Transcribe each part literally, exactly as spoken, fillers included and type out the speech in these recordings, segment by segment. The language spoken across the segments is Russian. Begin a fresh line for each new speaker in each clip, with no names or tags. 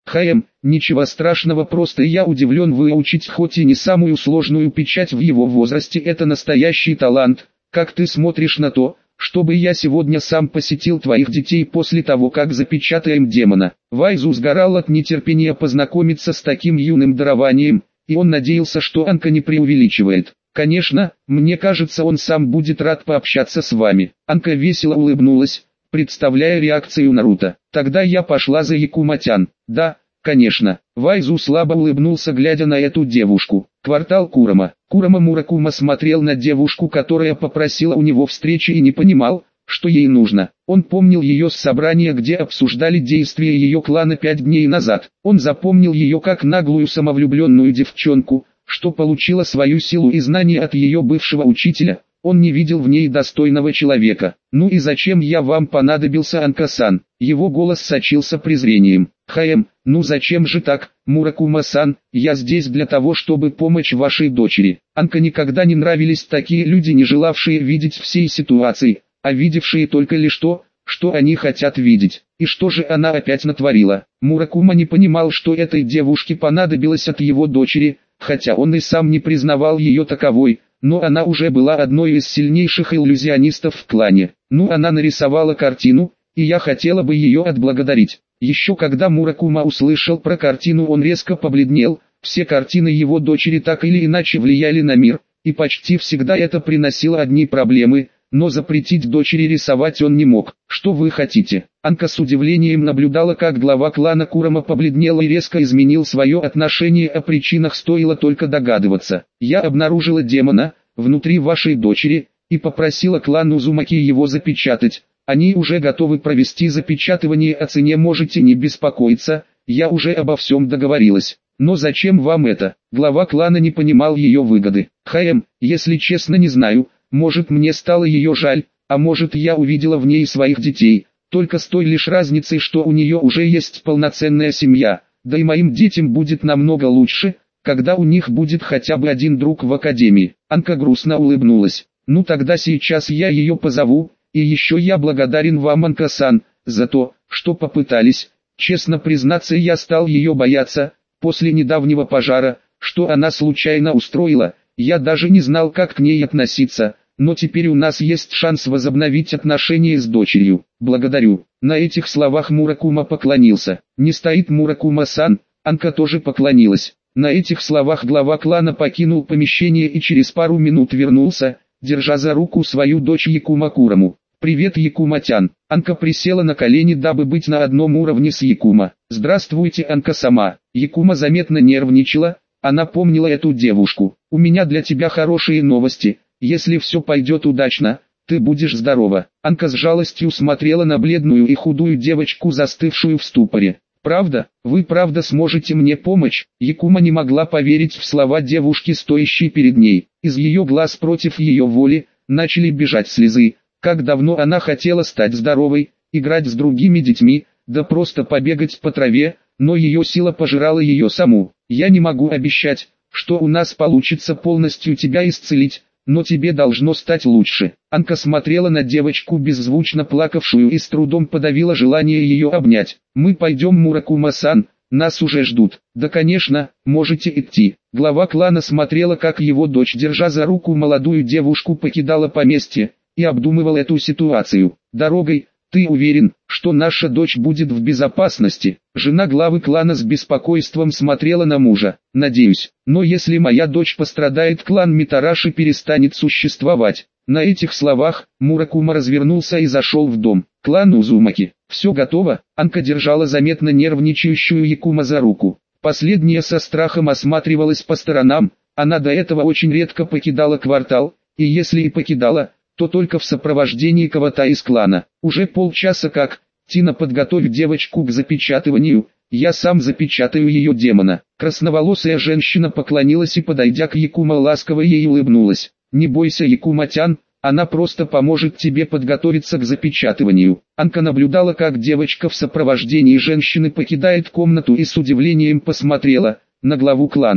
«Хм, ничего страшного, просто я удивлен, выучить хоть и не самую сложную печать в его возрасте — это настоящий талант. Как ты смотришь на то, чтобы я сегодня сам посетил твоих детей после того, как запечатаем демона?» Вайзу сгорал от нетерпения познакомиться с таким юным дарованием, и он надеялся, что Анка не преувеличивает. «Конечно, мне кажется, он сам будет рад пообщаться с вами». Анка весело улыбнулась, представляя реакцию Наруто. «Тогда я пошла за Якума-тян». «Да, конечно». Вайзу слабо улыбнулся, глядя на эту девушку. Квартал Курама. Курама Муракума смотрел на девушку, которая попросила у него встречи, и не понимал, что ей нужно. Он помнил ее с собрания, где обсуждали действия ее клана пять дней назад. Он запомнил ее как наглую самовлюбленную девчонку, что получила свою силу и знания от ее бывшего учителя. Он не видел в ней достойного человека. «Ну и зачем я вам понадобился, Анка-сан?» Его голос сочился презрением. «Хм, ну зачем же так, Муракума-сан? Я здесь для того, чтобы помочь вашей дочери». Анка никогда не нравились такие люди, не желавшие видеть всей ситуации, а видевшие только лишь то, что они хотят видеть. И что же она опять натворила? Муракума не понимал, что этой девушке понадобилось от его дочери, хотя он и сам не признавал ее таковой. Но она уже была одной из сильнейших иллюзионистов в клане. Ну, она нарисовала картину, и я хотела бы ее отблагодарить. Еще когда Муракума услышал про картину, он резко побледнел. Все картины его дочери так или иначе влияли на мир, и почти всегда это приносило одни проблемы, но запретить дочери рисовать он не мог. «Что вы хотите?» Анка с удивлением наблюдала, как глава клана Курама побледнел и резко изменил свое отношение. О причинах стоило только догадываться. «Я обнаружила демона внутри вашей дочери и попросила клан Узумаки его запечатать. Они уже готовы провести запечатывание, о цене можете не беспокоиться, я уже обо всем договорилась». «Но зачем вам это?» Глава клана не понимал ее выгоды. «Хм, если честно, не знаю, может, мне стало ее жаль, а может, я увидела в ней своих детей, только с той лишь разницей, что у нее уже есть полноценная семья, да и моим детям будет намного лучше, когда у них будет хотя бы один друг в академии». Анка грустно улыбнулась. «Ну тогда сейчас я ее позову, и еще я благодарен вам, Анка-сан, за то, что попытались. Честно признаться, я стал ее бояться, после недавнего пожара, что она случайно устроила, я даже не знал, как к ней относиться, но теперь у нас есть шанс возобновить отношения с дочерью. Благодарю». На этих словах Муракума поклонился. «Не стоит Муракума-сан?» Анка тоже поклонилась. На этих словах глава клана покинул помещение и через пару минут вернулся, держа за руку свою дочь Якума Кураму. «Привет, Якума-тян». Анка присела на колени, дабы быть на одном уровне с Якума. «Здравствуйте, Анка-сама». Якума заметно нервничала, она помнила эту девушку. «У меня для тебя хорошие новости, если все пойдет удачно, ты будешь здорова». Анка с жалостью смотрела на бледную и худую девочку, застывшую в ступоре. «Правда? Вы правда сможете мне помочь?» Якума не могла поверить в слова девушки, стоящей перед ней. Из ее глаз против ее воли начали бежать слезы. Как давно она хотела стать здоровой, играть с другими детьми, да просто побегать по траве, но ее сила пожирала ее саму. «Я не могу обещать, что у нас получится полностью тебя исцелить, но тебе должно стать лучше». Анка смотрела на девочку, беззвучно плакавшую, и с трудом подавила желание ее обнять. «Мы пойдем, Муракума-сан, нас уже ждут». «Да, конечно, можете идти». Глава клана смотрела, как его дочь, держа за руку молодую девушку, покидала поместье, и обдумывал эту ситуацию. «Дорогой, ты уверен, что наша дочь будет в безопасности?» Жена главы клана с беспокойством смотрела на мужа. «Надеюсь, но если моя дочь пострадает, клан Митараши перестанет существовать». На этих словах Муракума развернулся и зашел в дом. «Клан Узумаки, все готово?» Анка держала заметно нервничающую Якума за руку. Последняя со страхом осматривалась по сторонам, она до этого очень редко покидала квартал, и если и покидала, то только в сопровождении кого-то из клана. «Уже полчаса как, Тина, подготовь девочку к запечатыванию, я сам запечатаю ее демона». Красноволосая женщина поклонилась и, подойдя к Якума, ласково ей улыбнулась. «Не бойся, Якума-тян, она просто поможет тебе подготовиться к запечатыванию». Анка наблюдала, как девочка в сопровождении женщины покидает комнату, и с удивлением посмотрела на главу клана.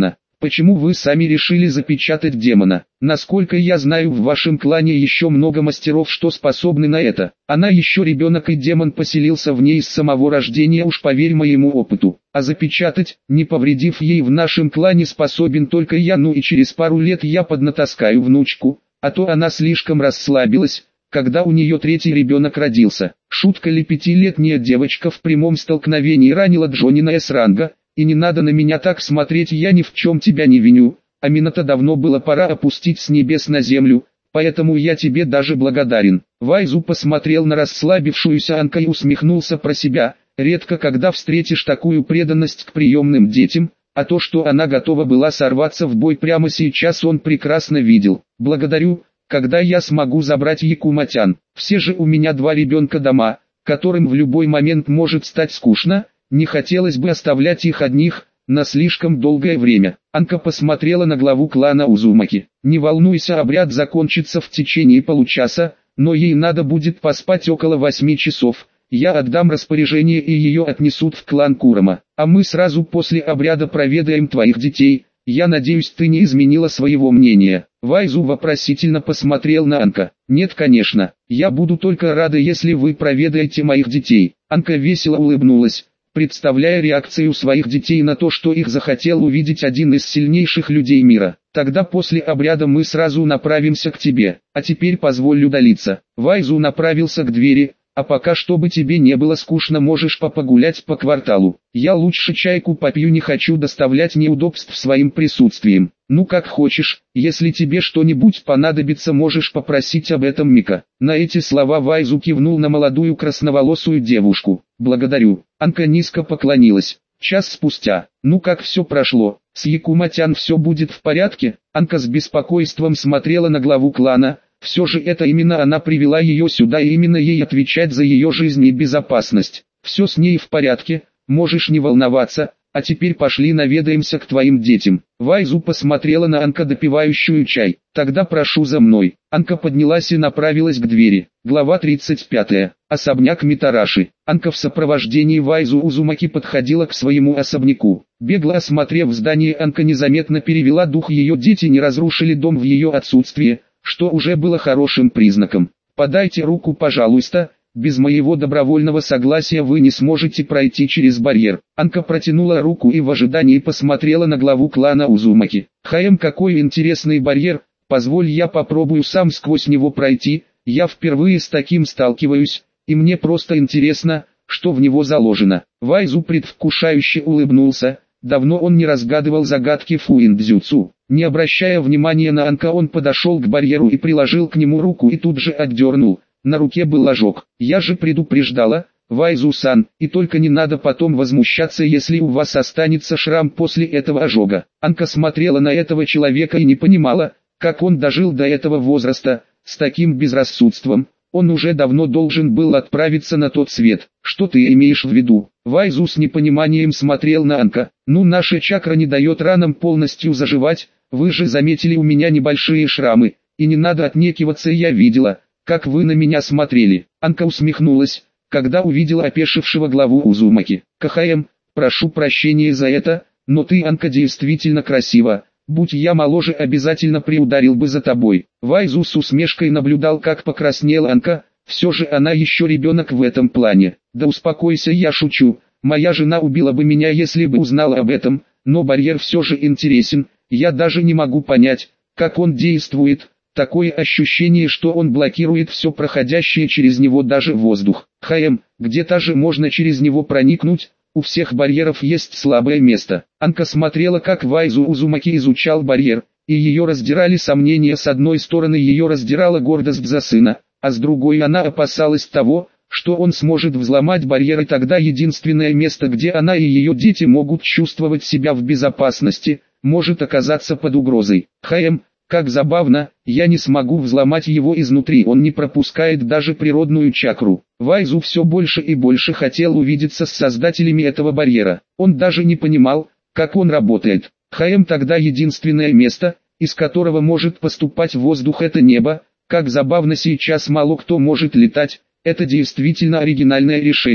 Почему вы сами решили запечатать демона? Насколько я знаю, в вашем клане еще много мастеров, что способны на это. Она еще ребенок, и демон поселился в ней с самого рождения, уж поверь моему опыту. А запечатать, не повредив ей, в нашем клане способен только я, ну и через пару лет я поднатаскаю внучку, а то она слишком расслабилась, когда у нее третий ребенок родился. Шутка ли, пятилетняя девочка в прямом столкновении ранила Джонина С-ранга? И не надо на меня так смотреть, я ни в чем тебя не виню. Амината давно было пора опустить с небес на землю, поэтому я тебе даже благодарен. Вайзу посмотрел на расслабившуюся Анка и усмехнулся про себя. Редко когда встретишь такую преданность к приемным детям, а то, что она готова была сорваться в бой прямо сейчас, он прекрасно видел. Благодарю, когда я смогу забрать Якуматян. Все же у меня два ребенка дома, которым в любой момент может стать скучно. Не хотелось бы оставлять их одних на слишком долгое время. Анка посмотрела на главу клана Узумаки. Не волнуйся, обряд закончится в течение получаса, но ей надо будет поспать около восьми часов. Я отдам распоряжение, и ее отнесут в клан Курама. А мы сразу после обряда проведаем твоих детей. Я надеюсь, ты не изменила своего мнения. Вайзу вопросительно посмотрел на Анка. Нет, конечно. Я буду только рада, если вы проведаете моих детей. Анка весело улыбнулась, представляя реакцию своих детей на то, что их захотел увидеть один из сильнейших людей мира. Тогда после обряда мы сразу направимся к тебе. А теперь позволь удалиться. Вайзу направился к двери. А пока, чтобы тебе не было скучно, можешь попогулять по кварталу. Я лучше чайку попью, не хочу доставлять неудобств своим присутствием. Ну как хочешь, если тебе что-нибудь понадобится, можешь попросить об этом Мика. На эти слова Вайзу кивнул на молодую красноволосую девушку. Благодарю. Анка низко поклонилась. Час спустя. Ну как все прошло? С Якуматян все будет в порядке? Анка с беспокойством смотрела на главу клана. Все же это именно она привела ее сюда, и именно ей отвечать за ее жизнь и безопасность. Все с ней в порядке, можешь не волноваться, а теперь пошли наведаемся к твоим детям. Вайзу посмотрела на Анка, допивающую чай. Тогда прошу за мной. Анка поднялась и направилась к двери. Глава тридцать пятая. Особняк Митараши. Анка в сопровождении Вайзу Узумаки подходила к своему особняку. Бегло осмотрев здание, Анка незаметно перевела дух, ее дети не разрушили дом в ее отсутствие, что уже было хорошим признаком. «Подайте руку, пожалуйста, без моего добровольного согласия вы не сможете пройти через барьер». Анка протянула руку и в ожидании посмотрела на главу клана Узумаки. «Хаем, какой интересный барьер, позволь я попробую сам сквозь него пройти, я впервые с таким сталкиваюсь, и мне просто интересно, что в него заложено». Вайзу предвкушающе улыбнулся. Давно он не разгадывал загадки фуиндзюцу. Не обращая внимания на Анка, он подошел к барьеру и приложил к нему руку, и тут же отдернул. На руке был ожог. «Я же предупреждала, Вайзу-сан, и только не надо потом возмущаться, если у вас останется шрам после этого ожога». Анка смотрела на этого человека и не понимала, как он дожил до этого возраста. С таким безрассудством он уже давно должен был отправиться на тот свет. «Что ты имеешь в виду?» Вайзу с непониманием смотрел на Анка. «Ну, наша чакра не дает ранам полностью заживать, вы же заметили у меня небольшие шрамы, и не надо отнекиваться, я видела, как вы на меня смотрели». Анка усмехнулась, когда увидела опешившего главу Узумаки. «КХМ, прошу прощения за это, но ты, Анка, действительно красива. Будь я моложе, обязательно приударил бы за тобой». Вайзу с усмешкой наблюдал, как покраснела Анка. Все же она еще ребенок в этом плане. «Да успокойся, я шучу. Моя жена убила бы меня, если бы узнала об этом, но барьер все же интересен. Я даже не могу понять, как он действует. Такое ощущение, что он блокирует все проходящее через него, даже воздух. ХМ, где-то же можно через него проникнуть. У всех барьеров есть слабое место». Анка смотрела, как Вайзу Узумаки изучал барьер, и ее раздирали сомнения. С одной стороны, ее раздирала гордость за сына, а с другой она опасалась того, что он сможет взломать барьер, и тогда единственное место, где она и ее дети могут чувствовать себя в безопасности, может оказаться под угрозой. «ХМ, как забавно, я не смогу взломать его изнутри, он не пропускает даже природную чакру». Вайзу все больше и больше хотел увидеться с создателями этого барьера. Он даже не понимал, как он работает. «ХМ, тогда единственное место, из которого может поступать воздух, это небо. Как забавно, сейчас мало кто может летать, это действительно оригинальное решение».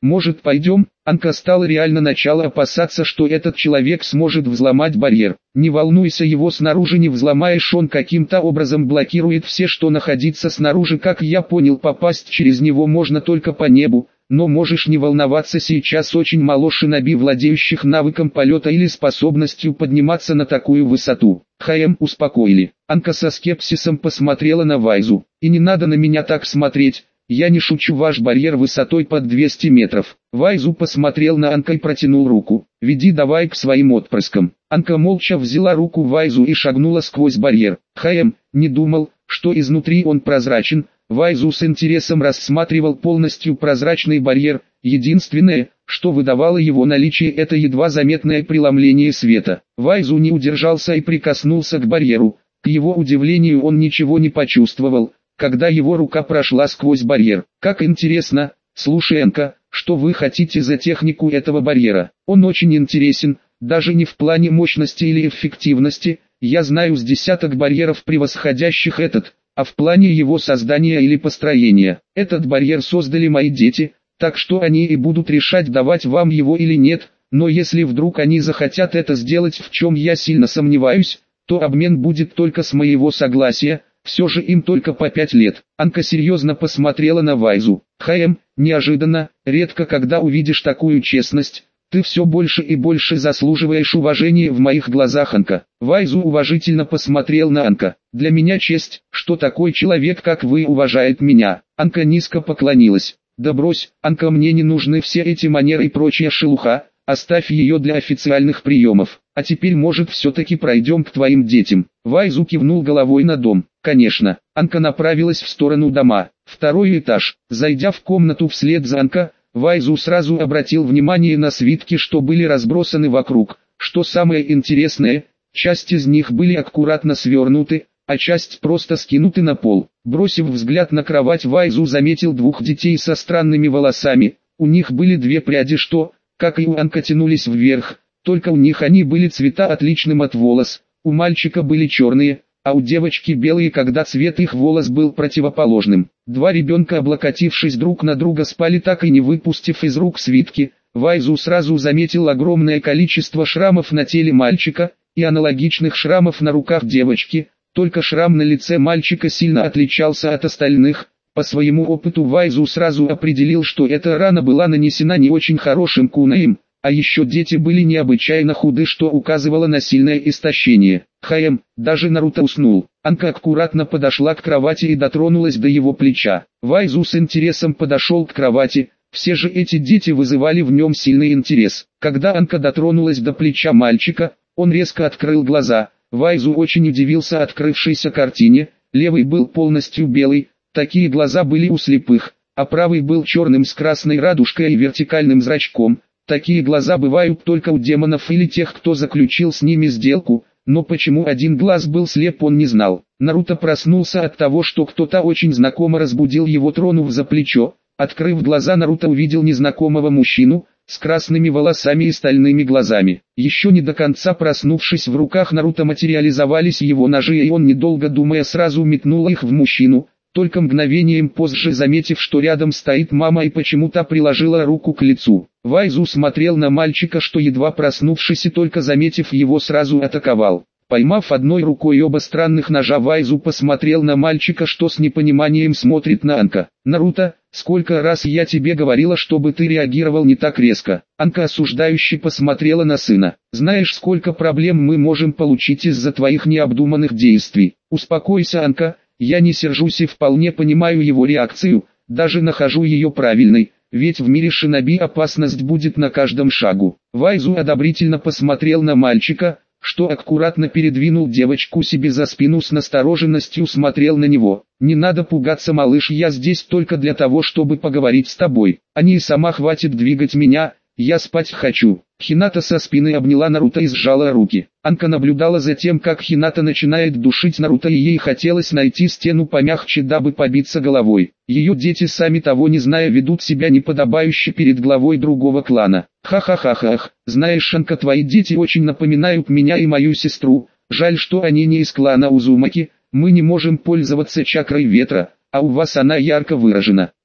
Может, пойдем? Анка стала реально начало опасаться, что этот человек сможет взломать барьер. Не волнуйся, его снаружи не взломаешь, он каким-то образом блокирует все, что находится снаружи. Как я понял, попасть через него можно только по небу. Но можешь не волноваться, сейчас очень мало шиноби, владеющих навыком полета или способностью подниматься на такую высоту. Хаем, успокоили. Анка со скепсисом посмотрела на Вайзу. И не надо на меня так смотреть. Я не шучу, ваш барьер высотой под двести метров. Вайзу посмотрел на Анка и протянул руку. Веди давай к своим отпрыскам. Анка молча взяла руку Вайзу и шагнула сквозь барьер. Хаем не думал, что изнутри он прозрачен. Вайзу с интересом рассматривал полностью прозрачный барьер. Единственное, что выдавало его наличие, это едва заметное преломление света. Вайзу не удержался и прикоснулся к барьеру. К его удивлению, он ничего не почувствовал, когда его рука прошла сквозь барьер. Как интересно. Слушай, Анка, что вы хотите за технику этого барьера? Он очень интересен, даже не в плане мощности или эффективности. Я знаю с десяток барьеров, превосходящих этот, а в плане его создания или построения. Этот барьер создали мои дети, так что они и будут решать, давать вам его или нет. Но если вдруг они захотят это сделать, в чем я сильно сомневаюсь, то обмен будет только с моего согласия. Все же им только по пять лет. Анка серьезно посмотрела на Вайзу. Хаем, неожиданно, редко когда увидишь такую честность. Ты все больше и больше заслуживаешь уважения в моих глазах, Анка. Вайзу уважительно посмотрел на Анка. Для меня честь, что такой человек, как вы, уважает меня. Анка низко поклонилась. Да брось, Анка, мне не нужны все эти манеры и прочая шелуха. Оставь ее для официальных приемов. А теперь, может, все-таки пройдем к твоим детям. Вайзу кивнул головой на дом. Конечно. Анка направилась в сторону дома. Второй этаж. Зайдя в комнату вслед за Анка, Вайзу сразу обратил внимание на свитки, что были разбросаны вокруг. Что самое интересное, часть из них были аккуратно свернуты, а часть просто скинуты на пол. Бросив взгляд на кровать, Вайзу заметил двух детей со странными волосами. У них были две пряди, что, как и у Анка, тянулись вверх, только у них они были цвета отличным от волос. У мальчика были черные, а у девочки белые, когда цвет их волос был противоположным. Два ребенка, облокотившись друг на друга, спали, так и не выпустив из рук свитки. Вайзу сразу заметил огромное количество шрамов на теле мальчика и аналогичных шрамов на руках девочки, только шрам на лице мальчика сильно отличался от остальных. По своему опыту Вайзу сразу определил, что эта рана была нанесена не очень хорошим кунаем, а еще дети были необычайно худы, что указывало на сильное истощение. Хаем, даже Наруто уснул. Анка аккуратно подошла к кровати и дотронулась до его плеча. Вайзу с интересом подошел к кровати. Все же эти дети вызывали в нем сильный интерес. Когда Анка дотронулась до плеча мальчика, он резко открыл глаза. Вайзу очень удивился открывшейся картине. Левый был полностью белый, такие глаза были у слепых, а правый был черным с красной радужкой и вертикальным зрачком. Такие глаза бывают только у демонов или тех, кто заключил с ними сделку, но почему один глаз был слеп, он не знал. Наруто проснулся от того, что кто-то очень знакомо разбудил его, тронув за плечо. Открыв глаза, Наруто увидел незнакомого мужчину с красными волосами и стальными глазами. Еще не до конца проснувшись, в руках Наруто материализовались его ножи, и он, недолго думая, сразу метнул их в мужчину. Только мгновением позже, заметив, что рядом стоит мама, и почему-то приложила руку к лицу. Вайзу смотрел на мальчика, что едва проснувшись и только заметив его, сразу атаковал. Поймав одной рукой оба странных ножа, Вайзу посмотрел на мальчика, что с непониманием смотрит на Анка. «Наруто, сколько раз я тебе говорила, чтобы ты реагировал не так резко?» Анка осуждающе посмотрела на сына. «Знаешь, сколько проблем мы можем получить из-за твоих необдуманных действий?» «Успокойся, Анка, я не сержусь и вполне понимаю его реакцию, даже нахожу ее правильной, ведь в мире шиноби опасность будет на каждом шагу». Вайзу одобрительно посмотрел на мальчика, что аккуратно передвинул девочку себе за спину, с настороженностью смотрел на него. «Не надо пугаться, малыш, я здесь только для того, чтобы поговорить с тобой, а не и сама хватит двигать меня, я спать хочу». Хината со спины обняла Наруто и сжала руки. Анка наблюдала за тем, как Хината начинает душить Наруто, и ей хотелось найти стену помягче, дабы побиться головой. Ее дети, сами того не зная, ведут себя неподобающе перед главой другого клана. «Ха-ха-ха-ха, знаешь, Анка, твои дети очень напоминают меня и мою сестру, жаль, что они не из клана Узумаки, мы не можем пользоваться чакрой ветра, а у вас она ярко выражена».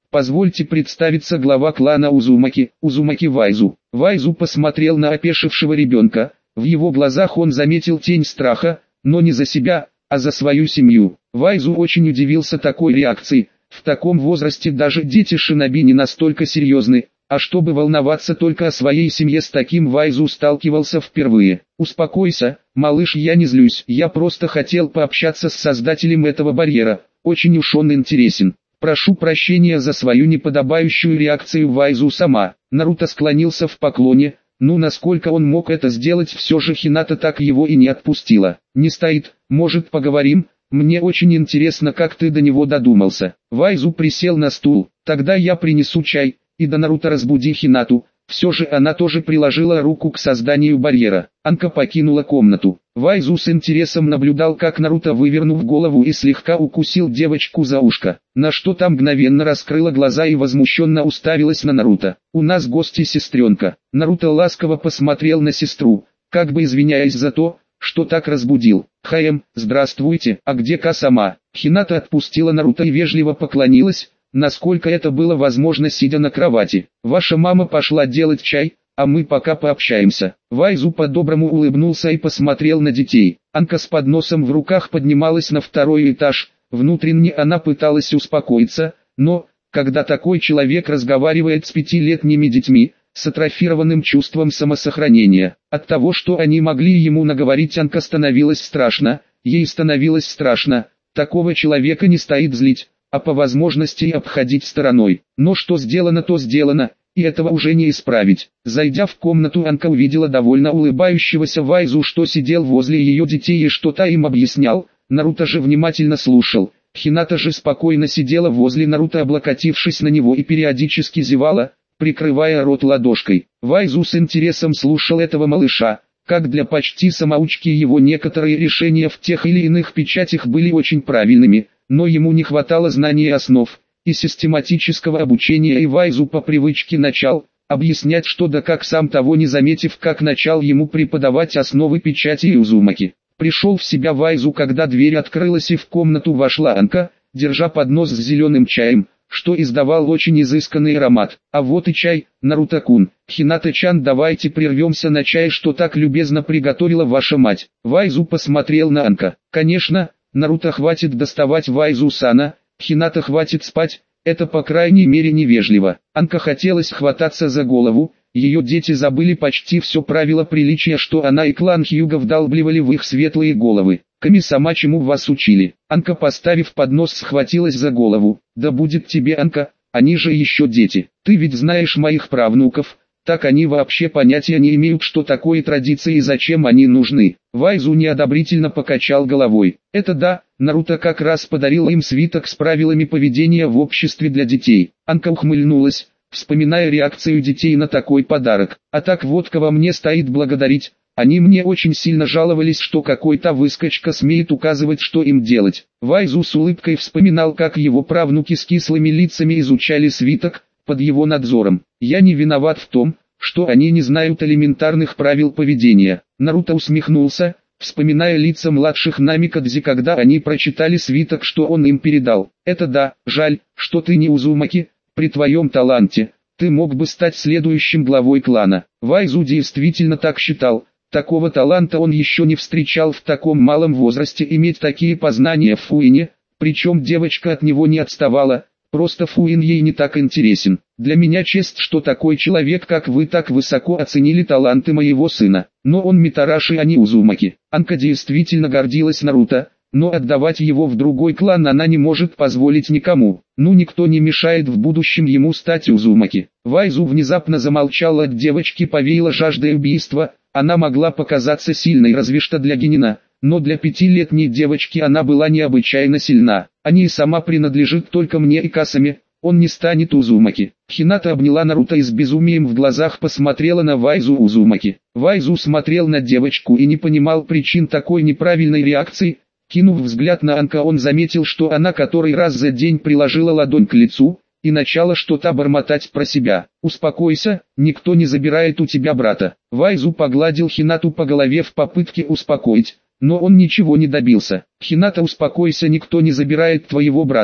Позвольте представиться, глава клана Узумаки, Узумаки Вайзу. Вайзу посмотрел на опешившего ребенка, в его глазах он заметил тень страха, но не за себя, а за свою семью. Вайзу очень удивился такой реакции, в таком возрасте даже дети шиноби не настолько серьезны, а чтобы волноваться только о своей семье, с таким Вайзу сталкивался впервые. «Успокойся, малыш, я не злюсь, я просто хотел пообщаться с создателем этого барьера, очень уж он интересен. Прошу прощения за свою неподобающую реакцию Вайзу-сама». Наруто склонился в поклоне, ну насколько он мог это сделать, все же Хината так его и не отпустила. «Не стоит, может поговорим? Мне очень интересно, как ты до него додумался». Вайзу присел на стул. «Тогда я принесу чай, и до Наруто разбуди Хинату». Все же она тоже приложила руку к созданию барьера. Анка покинула комнату. Вайзу с интересом наблюдал, как Наруто, вывернув голову, и слегка укусил девочку за ушко, на что та мгновенно раскрыла глаза и возмущенно уставилась на Наруто. «У нас гости, сестренка». Наруто ласково посмотрел на сестру, как бы извиняясь за то, что так разбудил. «Хаем, здравствуйте, а где Ка-сама?» Хината отпустила Наруто и вежливо поклонилась, насколько это было возможно, сидя на кровати. «Ваша мама пошла делать чай, а мы пока пообщаемся». Вайзу по-доброму улыбнулся и посмотрел на детей. Анка с подносом в руках поднималась на второй этаж. Внутренне она пыталась успокоиться, но, когда такой человек разговаривает с пятилетними детьми, с атрофированным чувством самосохранения, от того, что они могли ему наговорить, Анка становилось страшно, ей становилось страшно. Такого человека не стоит злить, а по возможности обходить стороной. Но что сделано, то сделано, и этого уже не исправить. Зайдя в комнату, Анка увидела довольно улыбающегося Вайзу, что сидел возле ее детей и что-то им объяснял. Наруто же внимательно слушал. Хината же спокойно сидела возле Наруто, облокотившись на него, и периодически зевала, прикрывая рот ладошкой. Вайзу с интересом слушал этого малыша. Как для почти самоучки, его некоторые решения в тех или иных печатях были очень правильными, но ему не хватало знаний основ и систематического обучения, и Вайзу по привычке начал объяснять что да как, сам того не заметив, как начал ему преподавать основы печати и Узумаки. Пришел в себя Вайзу, когда дверь открылась и в комнату вошла Анка, держа поднос с зеленым чаем, что издавал очень изысканный аромат. «А вот и чай, Наруто-кун. Хината-чан, давайте прервемся на чай, что так любезно приготовила ваша мать». Вайзу посмотрел на Анка. «Конечно, Наруто, хватит доставать Вайзу-сана, Хината, хватит спать, это по крайней мере невежливо». Анка хотелось хвататься за голову, ее дети забыли почти все правила приличия, что она и клан Хьюга вдалбливали в их светлые головы. «Ками-сама, чему вас учили?» Анка, поставив поднос, схватилась за голову. «Да будет тебе, Анка, они же еще дети. Ты ведь знаешь моих правнуков, так они вообще понятия не имеют, что такое традиции и зачем они нужны». Вайзу неодобрительно покачал головой. «Это да, Наруто как раз подарил им свиток с правилами поведения в обществе для детей». Анка ухмыльнулась, вспоминая реакцию детей на такой подарок. «А так вот, кого мне стоит благодарить. Они мне очень сильно жаловались, что какой-то выскочка смеет указывать, что им делать». Вайзу с улыбкой вспоминал, как его правнуки с кислыми лицами изучали свиток, под его надзором. «Я не виноват в том, что они не знают элементарных правил поведения». Наруто усмехнулся, вспоминая лица младших Намикадзи, когда они прочитали свиток, что он им передал. «Это да, жаль, что ты не Узумаки, при твоем таланте ты мог бы стать следующим главой клана». Вайзу действительно так считал. Такого таланта он еще не встречал в таком малом возрасте, иметь такие познания в Фуине, причем девочка от него не отставала, просто Фуин ей не так интересен. «Для меня честь, что такой человек, как вы, так высоко оценили таланты моего сына. Но он Митараши, а не Узумаки». Анка действительно гордилась Наруто, но отдавать его в другой клан она не может позволить никому. Ну, никто не мешает в будущем ему стать Узумаки. Вайзу внезапно замолчал, от девочки повеяло жаждой убийства. Она могла показаться сильной разве что для Генина, но для пятилетней девочки она была необычайно сильна. «Они и сама принадлежит только мне и Касаме, он не станет Узумаки». Хината обняла Наруто и с безумием в глазах посмотрела на Вайзу Узумаки. Вайзу смотрел на девочку и не понимал причин такой неправильной реакции. Кинув взгляд на Анка, он заметил, что она который раз за день приложила ладонь к лицу и начала что-то бормотать про себя. «Успокойся, никто не забирает у тебя брата». Вайзу погладил Хинату по голове в попытке успокоить, но он ничего не добился. «Хината, успокойся, никто не забирает твоего брата,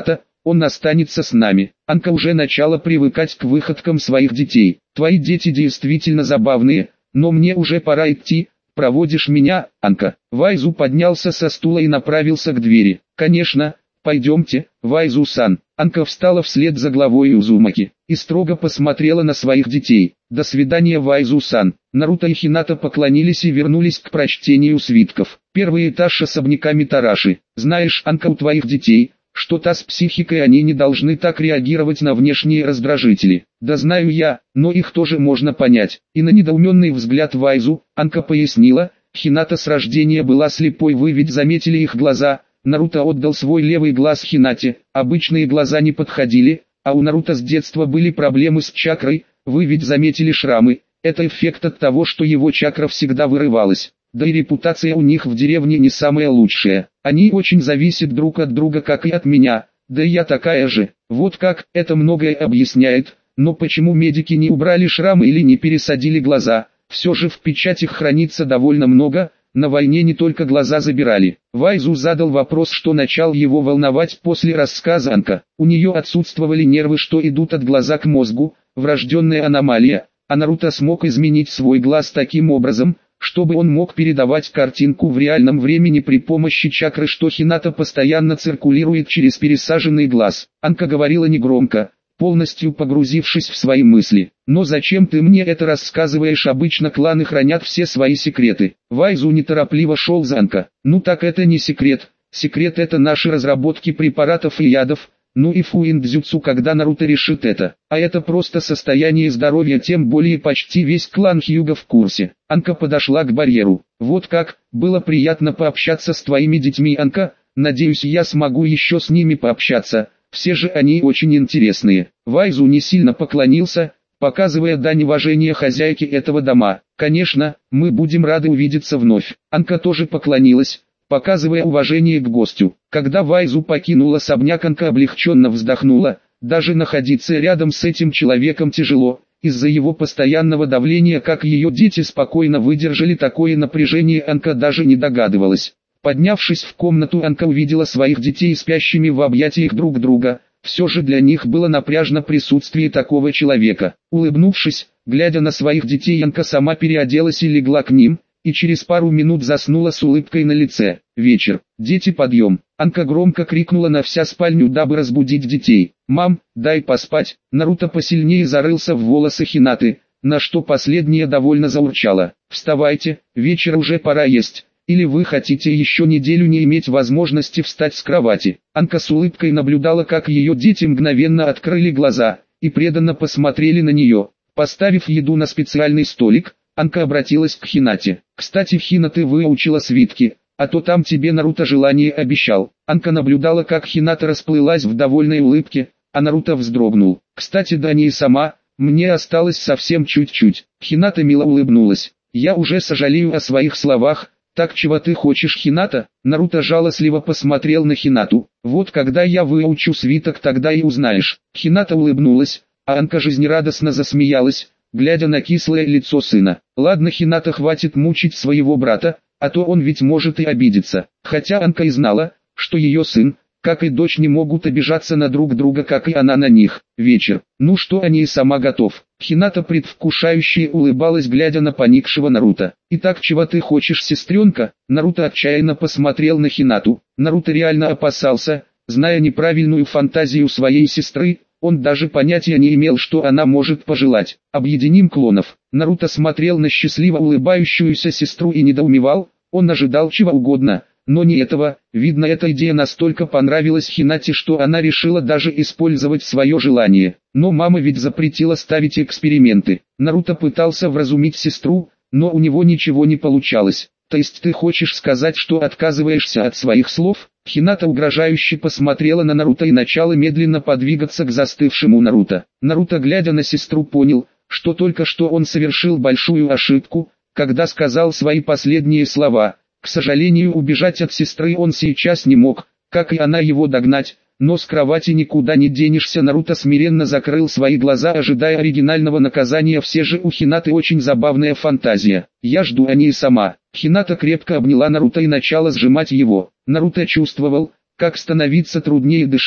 он останется с нами. Анка уже начала привыкать к выходкам своих детей. Твои дети действительно забавные, но мне уже пора идти. Проводишь меня, Анка? Вайзу поднялся со стула и направился к двери. Конечно, пойдемте, Вайзу-сан. Анка встала вслед за главой Узумаки и строго посмотрела на своих детей. До свидания, Вайзу-сан. Наруто и Хината поклонились и вернулись к прочтению свитков. Первый этаж особняка Митараши. Знаешь, Анка, у твоих детей что-то с психикой, они не должны так реагировать на внешние раздражители. Да знаю я, но их тоже можно понять. И на недоуменный взгляд Вайзу, Анка пояснила, Хината с рождения была слепой, вы ведь заметили их глаза. Наруто отдал свой левый глаз Хинате, обычные глаза не подходили, а у Наруто с детства были проблемы с чакрой, вы ведь заметили шрамы, это эффект от того, что его чакра всегда вырывалась. Да и репутация у них в деревне не самая лучшая. Они очень зависят друг от друга, как и от меня, да и я такая же. Вот как, это многое объясняет, но почему медики не убрали шрамы или не пересадили глаза? Все же в печатях хранится довольно много, на войне не только глаза забирали. Вайзу задал вопрос, что начал его волновать после рассказа Анка. У нее отсутствовали нервы, что идут от глаза к мозгу, врожденная аномалия, а Наруто смог изменить свой глаз таким образом, чтобы он мог передавать картинку в реальном времени при помощи чакры, что Хината постоянно циркулирует через пересаженный глаз. Анка говорила негромко, полностью погрузившись в свои мысли. «Но зачем ты мне это рассказываешь? Обычно кланы хранят все свои секреты». Вайзу неторопливо шел за Анка. «Ну так это не секрет. Секрет — это наши разработки препаратов и ядов. Ну и фуиндзюцу, когда Наруто решит это. А это просто состояние здоровья, тем более почти весь клан Хьюга в курсе». Анка подошла к барьеру. «Вот как, было приятно пообщаться с твоими детьми, Анка. Надеюсь, я смогу еще с ними пообщаться. Все же они очень интересные». Вайзу не сильно поклонился, показывая дань уважения хозяйке этого дома. «Конечно, мы будем рады увидеться вновь». Анка тоже поклонилась, показывая уважение к гостю. Когда Вайзу покинул особняк, Анка облегченно вздохнула. Даже находиться рядом с этим человеком тяжело. Из-за его постоянного давления, как ее дети спокойно выдержали такое напряжение, Анка даже не догадывалась. Поднявшись в комнату, Анка увидела своих детей спящими в объятиях друг друга. Все же для них было напряжно присутствие такого человека. Улыбнувшись, глядя на своих детей, Анка сама переоделась и легла к ним, и через пару минут заснула с улыбкой на лице. Вечер. «Дети, подъем!» Анка громко крикнула на вся спальню, дабы разбудить детей. «Мам, дай поспать!» Наруто посильнее зарылся в волосы Хинаты, на что последняя довольно заурчала. «Вставайте, вечер уже, пора есть. Или вы хотите еще неделю не иметь возможности встать с кровати?» Анка с улыбкой наблюдала, как ее дети мгновенно открыли глаза и преданно посмотрели на нее. Поставив еду на специальный столик, Анка обратилась к Хинате. «Кстати, Хина, ты выучила свитки, а то там тебе Наруто желание обещал». Анка наблюдала, как Хината расплылась в довольной улыбке, а Наруто вздрогнул. «Кстати, да не и сама, мне осталось совсем чуть-чуть». Хината мило улыбнулась. «Я уже сожалею о своих словах. Так чего ты хочешь, Хината?» Наруто жалостливо посмотрел на Хинату. «Вот когда я выучу свиток, тогда и узнаешь». Хината улыбнулась, а Анка жизнерадостно засмеялась, глядя на кислое лицо сына. «Ладно, Хината, хватит мучить своего брата, а то он ведь может и обидеться». Хотя Анка и знала, что ее сын, как и дочь, не могут обижаться на друг друга, как и она на них. Вечер. Ну что, они и сама готов. Хината предвкушающе улыбалась, глядя на поникшего Наруто. «Итак, чего ты хочешь, сестренка?» Наруто отчаянно посмотрел на Хинату. Наруто реально опасался, зная неправильную фантазию своей сестры. Он даже понятия не имел, что она может пожелать. «Объединим клонов». Наруто смотрел на счастливо улыбающуюся сестру и недоумевал. Он ожидал чего угодно, но не этого. Видно, эта идея настолько понравилась Хинате, что она решила даже использовать свое желание. Но мама ведь запретила ставить эксперименты. Наруто пытался вразумить сестру, но у него ничего не получалось. «То есть ты хочешь сказать, что отказываешься от своих слов?» Хината угрожающе посмотрела на Наруто и начала медленно подвигаться к застывшему Наруто. Наруто, глядя на сестру, понял, что только что он совершил большую ошибку, когда сказал свои последние слова. К сожалению, убежать от сестры он сейчас не мог, как и она его догнать, но с кровати никуда не денешься. Наруто смиренно закрыл свои глаза, ожидая оригинального наказания. Все же у Хинаты очень забавная фантазия. «Я жду, а не и сама». Хината крепко обняла Наруто и начала сжимать его. Наруто чувствовал, как становится труднее дышать,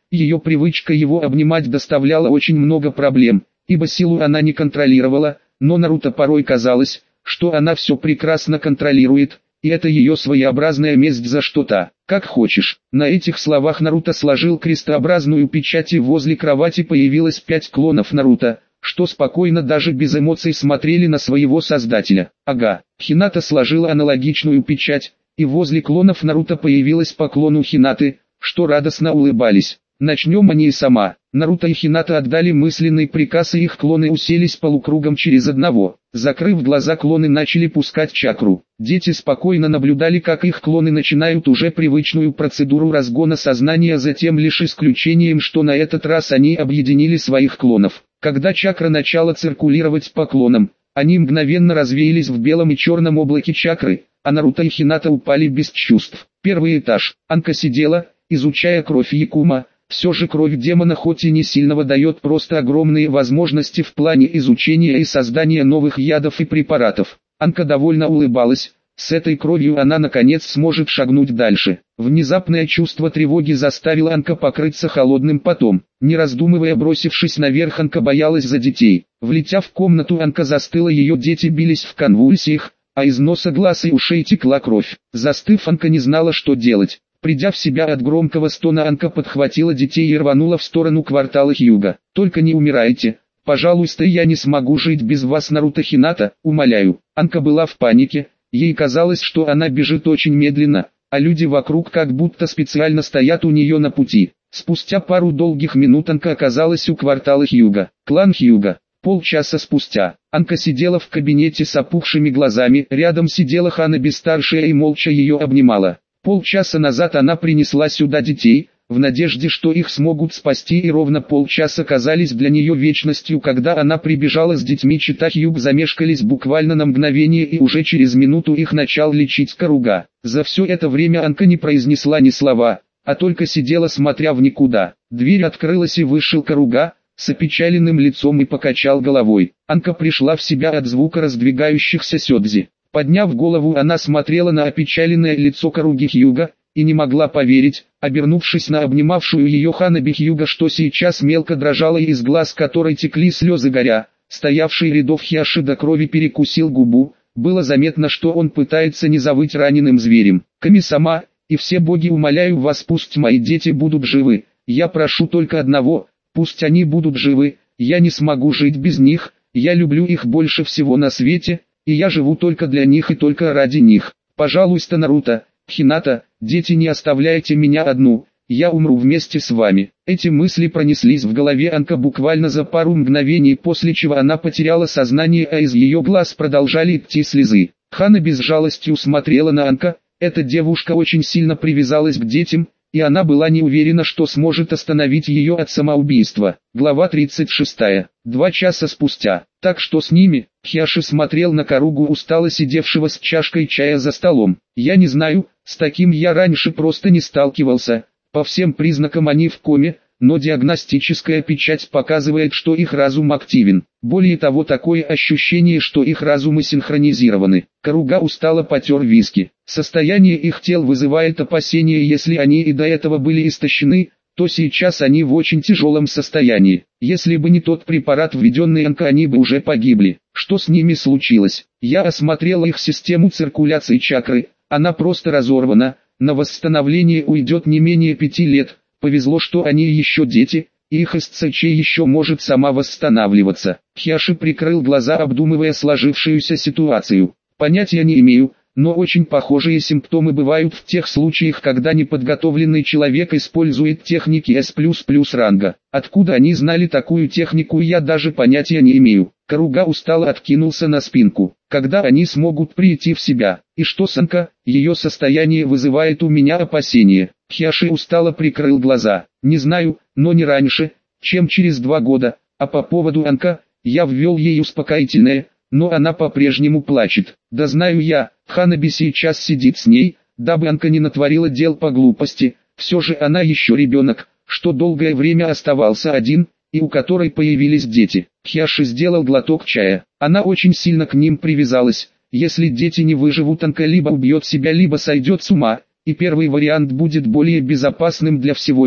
Ее привычка его обнимать доставляла очень много проблем, ибо силу она не контролировала, но Наруто порой казалось, что она все прекрасно контролирует, и это ее своеобразная месть за что-то. Как хочешь. На этих словах Наруто сложил крестообразную печать, и возле кровати появилось пять клонов Наруто, что спокойно даже без эмоций смотрели на своего создателя. Ага. Хината сложила аналогичную печать, и возле клонов Наруто появилась по клону Хинаты, что радостно улыбались. Начнем они и сама. Наруто и Хината отдали мысленный приказ, и их клоны уселись полукругом через одного. Закрыв глаза, клоны начали пускать чакру. Дети спокойно наблюдали, как их клоны начинают уже привычную процедуру разгона сознания, затем лишь исключением, что на этот раз они объединили своих клонов. Когда чакра начала циркулировать по клонам, они мгновенно развеялись в белом и черном облаке чакры, а Наруто и Хината упали без чувств. Первый этаж. Анка сидела, изучая кровь Якума. Все же кровь демона хоть и не сильного дает просто огромные возможности в плане изучения и создания новых ядов и препаратов. Анка довольно улыбалась, с этой кровью она наконец сможет шагнуть дальше. Внезапное чувство тревоги заставило Анка покрыться холодным потом. Не раздумывая, бросившись наверх, Анка боялась за детей. Влетя в комнату, Анка застыла, ее дети бились в конвульсиях, а из носа, глаз и ушей текла кровь. Застыв, Анка не знала, что делать. Придя в себя от громкого стона, Анка подхватила детей и рванула в сторону квартала Хьюга. «Только не умирайте, пожалуйста, я не смогу жить без вас, Наруто, Хината, умоляю». Анка была в панике, ей казалось, что она бежит очень медленно, а люди вокруг как будто специально стоят у нее на пути. Спустя пару долгих минут Анка оказалась у квартала Хьюга. Клан Хьюга. Полчаса спустя, Анка сидела в кабинете с опухшими глазами, рядом сидела Ханаби-старшая и молча ее обнимала. Полчаса назад она принесла сюда детей, в надежде, что их смогут спасти, и ровно полчаса казались для нее вечностью, когда она прибежала с детьми. Чита Хьюг замешкались буквально на мгновение, и уже через минуту их начал лечить Каруга. За все это время Анка не произнесла ни слова, а только сидела, смотря в никуда. Дверь открылась, и вышел Каруга, с опечаленным лицом, и покачал головой. Анка пришла в себя от звука раздвигающихся сёдзи. Подняв голову, она смотрела на опечаленное лицо Каруги Хьюга, и не могла поверить, обернувшись на обнимавшую ее Ханаби Хьюга, что сейчас мелко дрожала, и из глаз которой текли слезы горя. Стоявший рядов Хиаши до крови перекусил губу, было заметно, что он пытается не завыть раненым зверем. «Ками-сама, и все боги, умоляю вас, пусть мои дети будут живы, я прошу только одного, пусть они будут живы, я не смогу жить без них, я люблю их больше всего на свете, и я живу только для них и только ради них. Пожалуйста, Наруто, Хината, дети, не оставляйте меня одну, я умру вместе с вами». Эти мысли пронеслись в голове Анка буквально за пару мгновений, после чего она потеряла сознание, а из ее глаз продолжали идти слезы. Ханаби с жалостью смотрела на Анка. Эта девушка очень сильно привязалась к детям, и она была не уверена, что сможет остановить ее от самоубийства. Глава тридцать шестая. Два часа спустя. «Так что с ними?» Хиаши смотрел на Каругу, устало сидевшего с чашкой чая за столом. «Я не знаю, с таким я раньше просто не сталкивался. По всем признакам они в коме, но диагностическая печать показывает, что их разум активен. Более того, такое ощущение, что их разумы синхронизированы». Каруга устало потер виски. «Состояние их тел вызывает опасения. Если они и до этого были истощены, то сейчас они в очень тяжелом состоянии. Если бы не тот препарат, введенный Анка, они бы уже погибли. Что с ними случилось? Я осмотрела их систему циркуляции чакры, она просто разорвана, на восстановление уйдет не менее пяти лет. Повезло, что они еще дети, и их СЦЧ еще может сама восстанавливаться». Хиаши прикрыл глаза, обдумывая сложившуюся ситуацию. «Понятия не имею, но очень похожие симптомы бывают в тех случаях, когда неподготовленный человек использует техники С++ ранга. Откуда они знали такую технику, я даже понятия не имею». Каруга устало откинулся на спинку. «Когда они смогут прийти в себя? И что с Анка? Ее состояние вызывает у меня опасения». Хиаши устало прикрыл глаза. «Не знаю, но не раньше, чем через два года. А по поводу Анка, я ввел ей успокоительное, но она по-прежнему плачет. Да знаю я, Ханаби сейчас сидит с ней, дабы Анка не натворила дел по глупости. Все же она еще ребенок, что долгое время оставался один, и у которой появились дети». Хиаши сделал глоток чая. Она очень сильно к ним привязалась. Если дети не выживут, Анка либо убьет себя, либо сойдет с ума, и первый вариант будет более безопасным для всего мира.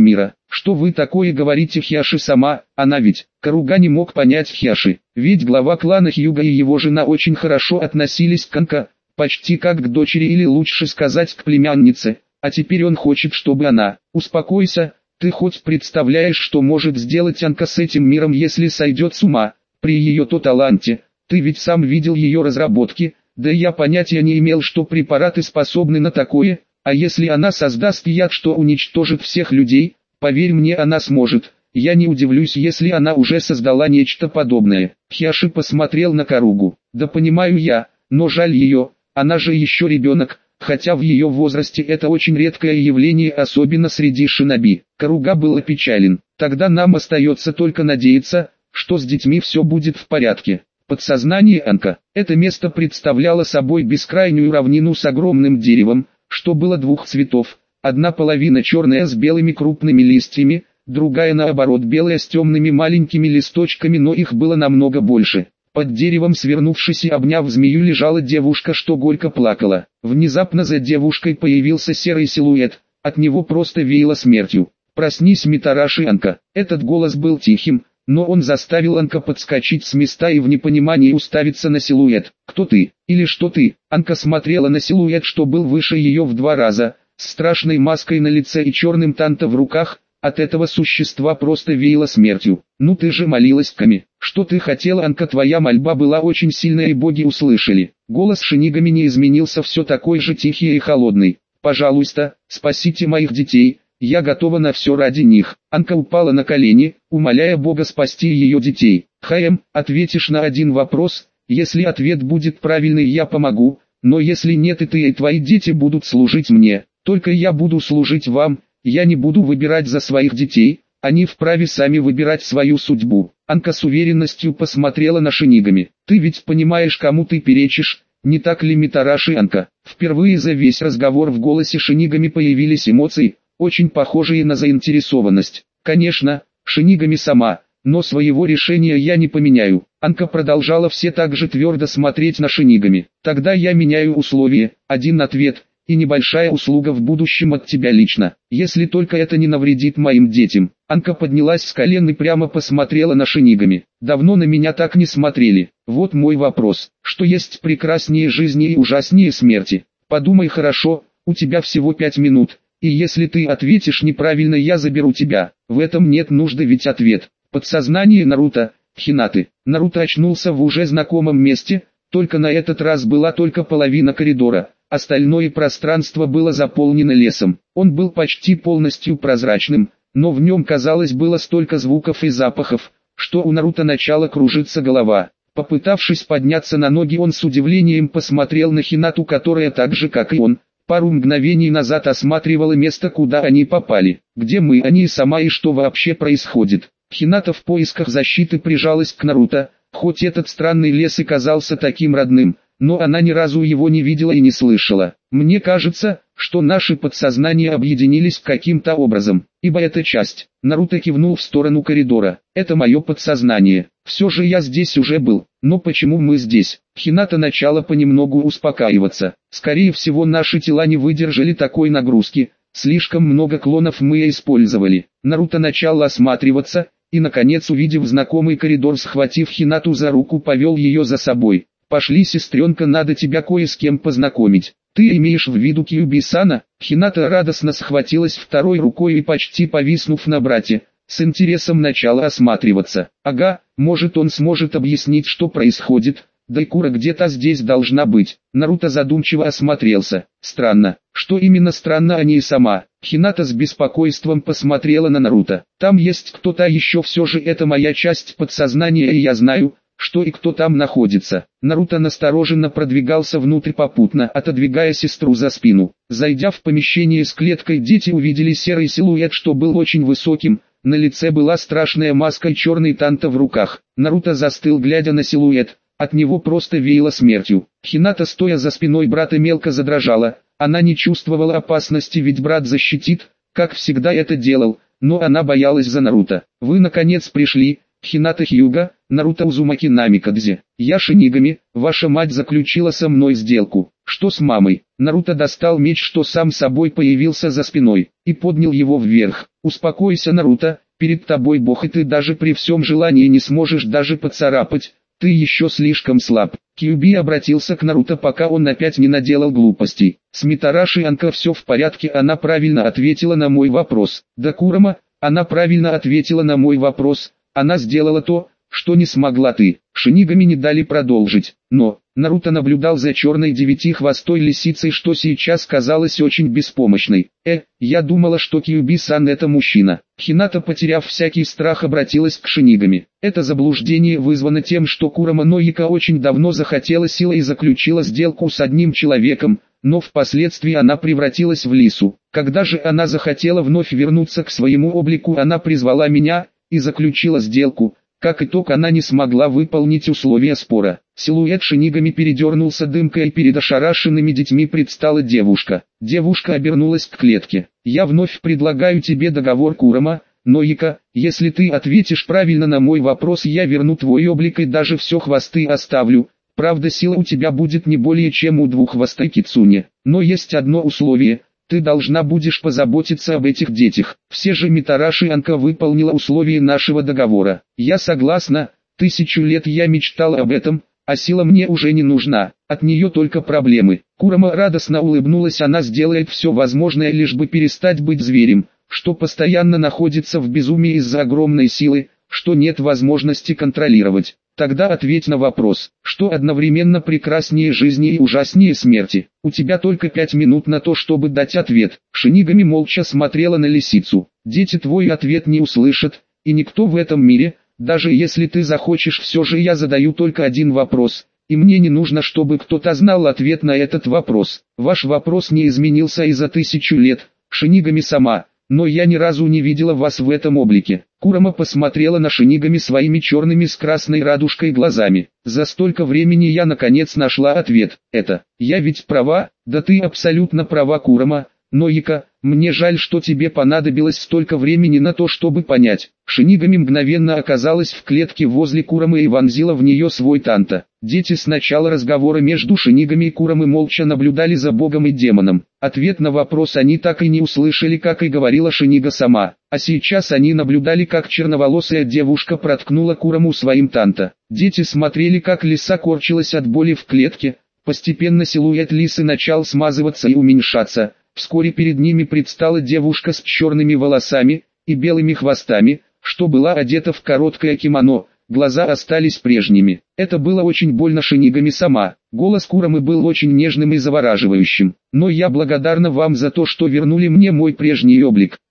Что вы такое говорите, Хьяши-сама? Она ведь... Каруга не мог понять Хьяши, ведь глава клана Хьюга и его жена очень хорошо относились к Анка, почти как к дочери или лучше сказать к племяннице, а теперь он хочет, чтобы она... Успокойся, ты хоть представляешь, что может сделать Анка с этим миром, если сойдет с ума, при ее-то таланте, ты ведь сам видел ее разработки, да я понятия не имел, что препараты способны на такое, а если она создаст яд, что уничтожит всех людей, поверь мне, она сможет, я не удивлюсь, если она уже создала нечто подобное. Хьяши посмотрел на Каругу, да понимаю я, но жаль ее, она же еще ребенок, хотя в ее возрасте это очень редкое явление, особенно среди шиноби. Каруга был опечален, тогда нам остается только надеяться, что с детьми все будет в порядке. Подсознание Анка. Это место представляло собой бескрайнюю равнину с огромным деревом, что было двух цветов, одна половина черная с белыми крупными листьями, другая наоборот белая с темными маленькими листочками, но их было намного больше. Под деревом, свернувшись и обняв змею, лежала девушка, что горько плакала. Внезапно за девушкой появился серый силуэт, от него просто веяло смертью. «Проснись, Митараши Анка!» Этот голос был тихим, но он заставил Анка подскочить с места и в непонимании уставиться на силуэт. «Кто ты? Или что ты?» Анка смотрела на силуэт, что был выше ее в два раза, с страшной маской на лице и черным танто в руках. От этого существа просто веяло смертью. «Ну ты же молилась Ками. Что ты хотела, Анка? Твоя мольба была очень сильная, и боги услышали». Голос Шинигами не изменился, все такой же тихий и холодный. «Пожалуйста, спасите моих детей, я готова на все ради них». Анка упала на колени, умоляя Бога спасти ее детей. «Хаем, ответишь на один вопрос? Если ответ будет правильный, я помогу, но если нет, и ты и твои дети будут служить мне. Только я буду служить вам. Я не буду выбирать за своих детей, они вправе сами выбирать свою судьбу». Анка с уверенностью посмотрела на Шинигами. «Ты ведь понимаешь, кому ты перечишь, не так ли, Митараши Анка?» Впервые за весь разговор в голосе Шинигами появились эмоции, очень похожие на заинтересованность. «Конечно, Шинигами сама, но своего решения я не поменяю». Анка продолжала все так же твердо смотреть на Шинигами. «Тогда я меняю условия, один ответ, и небольшая услуга в будущем от тебя лично, если только это не навредит моим детям». Анка поднялась с колен и прямо посмотрела на Шинигами. «Давно на меня так не смотрели. Вот мой вопрос, что есть прекраснее жизни и ужаснее смерти? Подумай хорошо, у тебя всего пять минут, и если ты ответишь неправильно, я заберу тебя». В этом нет нужды, ведь ответ. Подсознание Наруто, Хинаты. Наруто очнулся в уже знакомом месте, только на этот раз была только половина коридора. Остальное пространство было заполнено лесом. Он был почти полностью прозрачным, но в нем, казалось, было столько звуков и запахов, что у Наруто начала кружиться голова. Попытавшись подняться на ноги, он с удивлением посмотрел на Хинату, которая так же, как и он, пару мгновений назад осматривала место, куда они попали. «Где мы, они и сама, и что вообще происходит?» Хината в поисках защиты прижалась к Наруто, хоть этот странный лес и казался таким родным, но она ни разу его не видела и не слышала. «Мне кажется, что наши подсознания объединились каким-то образом, ибо эта часть». Наруто кивнул в сторону коридора. «Это мое подсознание. Все же я здесь уже был, но почему мы здесь?» Хината начала понемногу успокаиваться. «Скорее всего, наши тела не выдержали такой нагрузки, слишком много клонов мы использовали». Наруто начал осматриваться, и наконец, увидев знакомый коридор, схватив Хинату за руку, повел ее за собой. «Пошли, сестренка, надо тебя кое с кем познакомить». «Ты имеешь в виду Кьюби-сана?» Хината радостно схватилась второй рукой и, почти повиснув на брате, с интересом начала осматриваться. «Ага, может, он сможет объяснить, что происходит. Дайкура где-то здесь должна быть». Наруто задумчиво осмотрелся. «Странно». «Что именно странно, а не и сама?» Хината с беспокойством посмотрела на Наруто. «Там есть кто-то еще, все же это моя часть подсознания, и я знаю, что и кто там находится». Наруто настороженно продвигался внутрь, попутно отодвигая сестру за спину. Зайдя в помещение с клеткой, дети увидели серый силуэт, что был очень высоким. На лице была страшная маска и черный танто в руках. Наруто застыл, глядя на силуэт. От него просто веяло смертью. Хината, стоя за спиной брата, мелко задрожала. Она не чувствовала опасности, ведь брат защитит, как всегда это делал, но она боялась за Наруто. «Вы наконец пришли, Хината Хьюга, Наруто Узумаки Намикадзе. Я Шинигами, ваша мать заключила со мной сделку. Что с мамой? Наруто достал меч, что сам собой появился за спиной, и поднял его вверх. Успокойся, Наруто, перед тобой бог, и ты даже при всем желании не сможешь даже поцарапать. Ты еще слишком слаб. Кьюби обратился к Наруто, пока он опять не наделал глупостей. С Митараши Анка все в порядке, она правильно ответила на мой вопрос. Да, Курама, она правильно ответила на мой вопрос. Она сделала то, что не смогла ты. Шинигами не дали продолжить. Но Наруто наблюдал за черной девятихвостой лисицей, что сейчас казалась очень беспомощной. Э, я думала, что Кьюби-сан это мужчина. Хината, потеряв всякий страх, обратилась к Шинигами. Это заблуждение вызвано тем, что Курама Ноика очень давно захотела силой и заключила сделку с одним человеком, но впоследствии она превратилась в лису. Когда же она захотела вновь вернуться к своему облику, она призвала меня и заключила сделку. Как итог, она не смогла выполнить условия спора. Силуэт Шинигами передернулся дымкой, и перед ошарашенными детьми предстала девушка. Девушка обернулась к клетке. «Я вновь предлагаю тебе договор, Курама, Ноика. Если ты ответишь правильно на мой вопрос, я верну твой облик и даже все хвосты оставлю. Правда, сила у тебя будет не более чем у двуххвостой Кицуне. Но есть одно условие. Ты должна будешь позаботиться об этих детях». Все же Митараши Анка выполнила условия нашего договора. Я согласна, тысячу лет я мечтала об этом, а сила мне уже не нужна, от нее только проблемы. Курама радостно улыбнулась, она сделает все возможное, лишь бы перестать быть зверем, что постоянно находится в безумии из-за огромной силы, что нет возможности контролировать. Тогда ответь на вопрос, что одновременно прекраснее жизни и ужаснее смерти. У тебя только пять минут на то, чтобы дать ответ. Шинигами молча смотрела на лисицу. Дети твой ответ не услышат, и никто в этом мире, даже если ты захочешь. Все же я задаю только один вопрос, и мне не нужно, чтобы кто-то знал ответ на этот вопрос. Ваш вопрос не изменился и за тысячу лет, Шинигами сама. Но я ни разу не видела вас в этом облике. Курама посмотрела на Шинигами своими черными с красной радужкой глазами. За столько времени я наконец нашла ответ. Это, я ведь права? Да ты абсолютно права, Курама. Ноика, мне жаль, что тебе понадобилось столько времени на то, чтобы понять. Шинигами мгновенно оказалась в клетке возле Курамы и вонзила в нее свой танто. Дети с начала разговора между Шинигами и Курамой молча наблюдали за богом и демоном. Ответ на вопрос они так и не услышали, как и говорила Шинига сама. А сейчас они наблюдали, как черноволосая девушка проткнула Кураму своим танто. Дети смотрели, как лиса корчилась от боли в клетке. Постепенно силуэт лисы начал смазываться и уменьшаться. Вскоре перед ними предстала девушка с черными волосами и белыми хвостами, что была одета в короткое кимоно. Глаза остались прежними. Это было очень больно Шинигами сама. Голос Курамы был очень нежным и завораживающим. Но я благодарна вам за то, что вернули мне мой прежний облик.